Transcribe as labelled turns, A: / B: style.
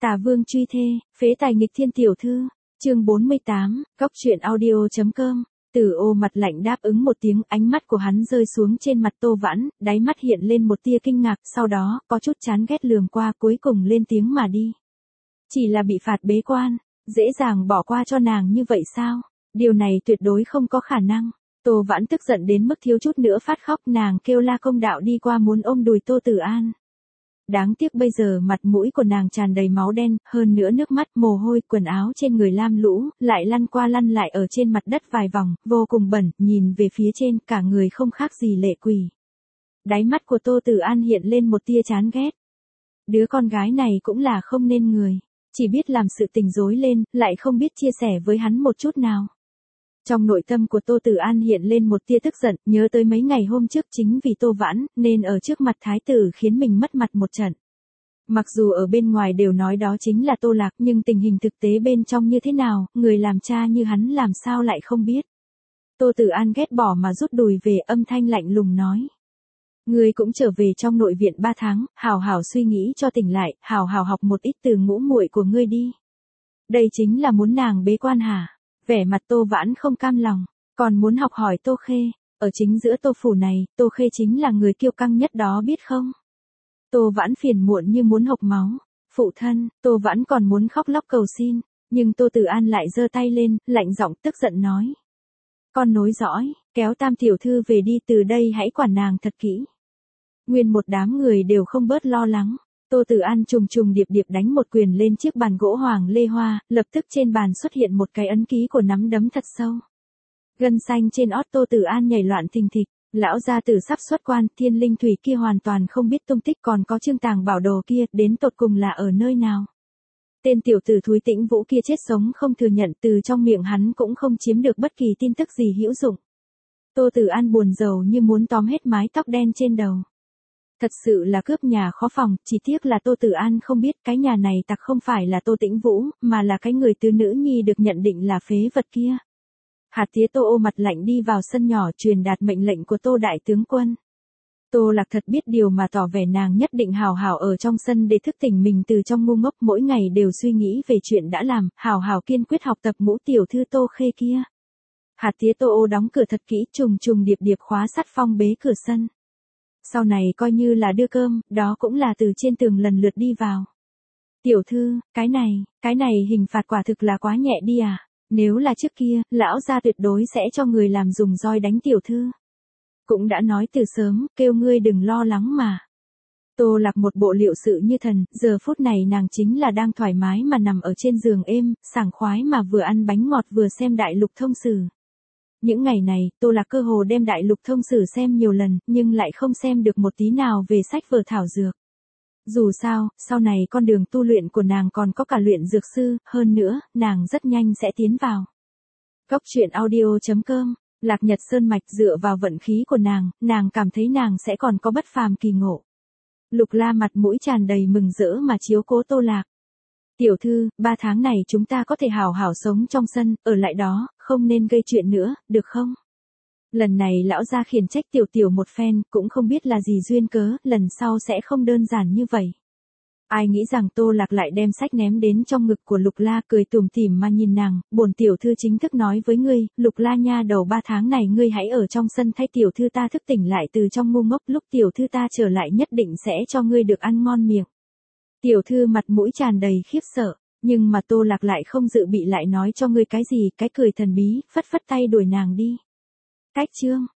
A: Tà Vương truy thê, phế tài nghịch thiên tiểu thư. Chương 48, Cóc truyện audio.com. Từ Ô mặt lạnh đáp ứng một tiếng, ánh mắt của hắn rơi xuống trên mặt Tô Vãn, đáy mắt hiện lên một tia kinh ngạc, sau đó, có chút chán ghét lườm qua, cuối cùng lên tiếng mà đi. Chỉ là bị phạt bế quan, dễ dàng bỏ qua cho nàng như vậy sao? Điều này tuyệt đối không có khả năng. Tô Vãn tức giận đến mức thiếu chút nữa phát khóc, nàng kêu la công đạo đi qua muốn ôm đùi Tô Tử An. Đáng tiếc bây giờ mặt mũi của nàng tràn đầy máu đen, hơn nữa nước mắt, mồ hôi, quần áo trên người lam lũ, lại lăn qua lăn lại ở trên mặt đất vài vòng, vô cùng bẩn, nhìn về phía trên, cả người không khác gì lệ quỷ. Đáy mắt của Tô Tử An hiện lên một tia chán ghét. Đứa con gái này cũng là không nên người, chỉ biết làm sự tình rối lên, lại không biết chia sẻ với hắn một chút nào. Trong nội tâm của Tô Tử An hiện lên một tia tức giận, nhớ tới mấy ngày hôm trước chính vì Tô Vãn, nên ở trước mặt thái tử khiến mình mất mặt một trận. Mặc dù ở bên ngoài đều nói đó chính là Tô Lạc, nhưng tình hình thực tế bên trong như thế nào, người làm cha như hắn làm sao lại không biết. Tô Tử An ghét bỏ mà rút đùi về, âm thanh lạnh lùng nói. Ngươi cũng trở về trong nội viện 3 tháng, hào hào suy nghĩ cho tỉnh lại, hào hào học một ít từ ngũ muội của ngươi đi. Đây chính là muốn nàng bế quan hả? Vẻ mặt Tô Vãn không cam lòng, còn muốn học hỏi Tô Khê, ở chính giữa Tô phủ này, Tô Khê chính là người kiêu căng nhất đó biết không? Tô Vãn phiền muộn như muốn hộc máu, phụ thân, Tô Vãn còn muốn khóc lóc cầu xin, nhưng Tô Tử An lại giơ tay lên, lạnh giọng tức giận nói. Con nối dõi, kéo Tam tiểu thư về đi, từ đây hãy quản nàng thật kỹ. Nguyên một đám người đều không bớt lo lắng. Tô Tử An trùng trùng điệp điệp đánh một quyền lên chiếc bàn gỗ hoàng lê hoa, lập tức trên bàn xuất hiện một cái ấn ký của nắm đấm thật sâu. Gân xanh trên ót Tô Tử An nhảy loạn thình thịch, lão gia tử sắp xuất quan, Thiên Linh Thủy kia hoàn toàn không biết tung tích, còn có Trương Tàng bảo đồ kia, đến tột cùng là ở nơi nào. Tên tiểu tử Thúy Tĩnh Vũ kia chết sống không thừa nhận, từ trong miệng hắn cũng không chiếm được bất kỳ tin tức gì hữu dụng. Tô Tử An buồn rầu như muốn tóm hết mái tóc đen trên đầu. Thật sự là cướp nhà khó phòng, chỉ tiếc là Tô Tử An không biết cái nhà này tặc không phải là Tô Tĩnh Vũ, mà là cái người tứ nữ nhi được nhận định là phế vật kia. Hạt tía Tô Ô mặt lạnh đi vào sân nhỏ truyền đạt mệnh lệnh của Tô đại tướng quân. Tô Lạc thật biết điều mà tỏ vẻ nàng nhất định hào hào ở trong sân để thức tỉnh mình từ trong ngu ngốc, mỗi ngày đều suy nghĩ về chuyện đã làm, hào hào kiên quyết học tập ngũ tiểu thư Tô Khê kia. Hạt tía Tô Ô đóng cửa thật kỹ, trùng trùng điệp điệp khóa sắt phong bế cửa sân. Sau này coi như là đưa cơm, đó cũng là từ trên tường lần lượt đi vào. Tiểu thư, cái này hình phạt quả thực là quá nhẹ đi à, nếu là trước kia, lão gia tuyệt đối sẽ cho người làm dùng roi đánh tiểu thư. Cũng đã nói từ sớm, kêu ngươi đừng lo lắng mà. Tô Lạc một bộ liệu sự như thần, giờ phút này nàng chính là đang thoải mái mà nằm ở trên giường êm, sảng khoái mà vừa ăn bánh ngọt vừa xem Đại Lục Thông Sử. Những ngày này, Tô Lạc cơ hồ đem Đại Lục Thông Sử xem nhiều lần, nhưng lại không xem được một tí nào về sách vở thảo dược. Dù sao, sau này con đường tu luyện của nàng còn có cả luyện dược sư, hơn nữa, nàng rất nhanh sẽ tiến vào. Cóc truyện audio.com, Lạc Nhật Sơn Mạch dựa vào vận khí của nàng cảm thấy nàng sẽ còn có bất phàm kỳ ngộ. Lục La mặt mũi tràn đầy mừng rỡ mà chiếu cố Tô Lạc. Tiểu thư, 3 tháng này chúng ta có thể hào hào sống trong sân, ở lại đó, không nên gây chuyện nữa, được không? Lần này lão gia khiển trách tiểu tiểu một phen, cũng không biết là gì duyên cớ, lần sau sẽ không đơn giản như vậy. Ai nghĩ rằng Tô Lạc lại đem sách ném đến trong ngực của Lục La, cười tủm tỉm mà nhìn nàng, bổn tiểu thư chính thức nói với ngươi, Lục La nha đầu, 3 tháng này ngươi hãy ở trong sân thay tiểu thư ta thức tỉnh lại từ trong ngu ngốc, lúc tiểu thư ta trở lại nhất định sẽ cho ngươi được ăn ngon miệng. Tiểu thư mặt mũi tràn đầy khiếp sợ, nhưng mà Tô Lạc lại không dự bị lại nói cho ngươi cái gì, cái cười thần bí, phất phất tay đuổi nàng đi. Cách chương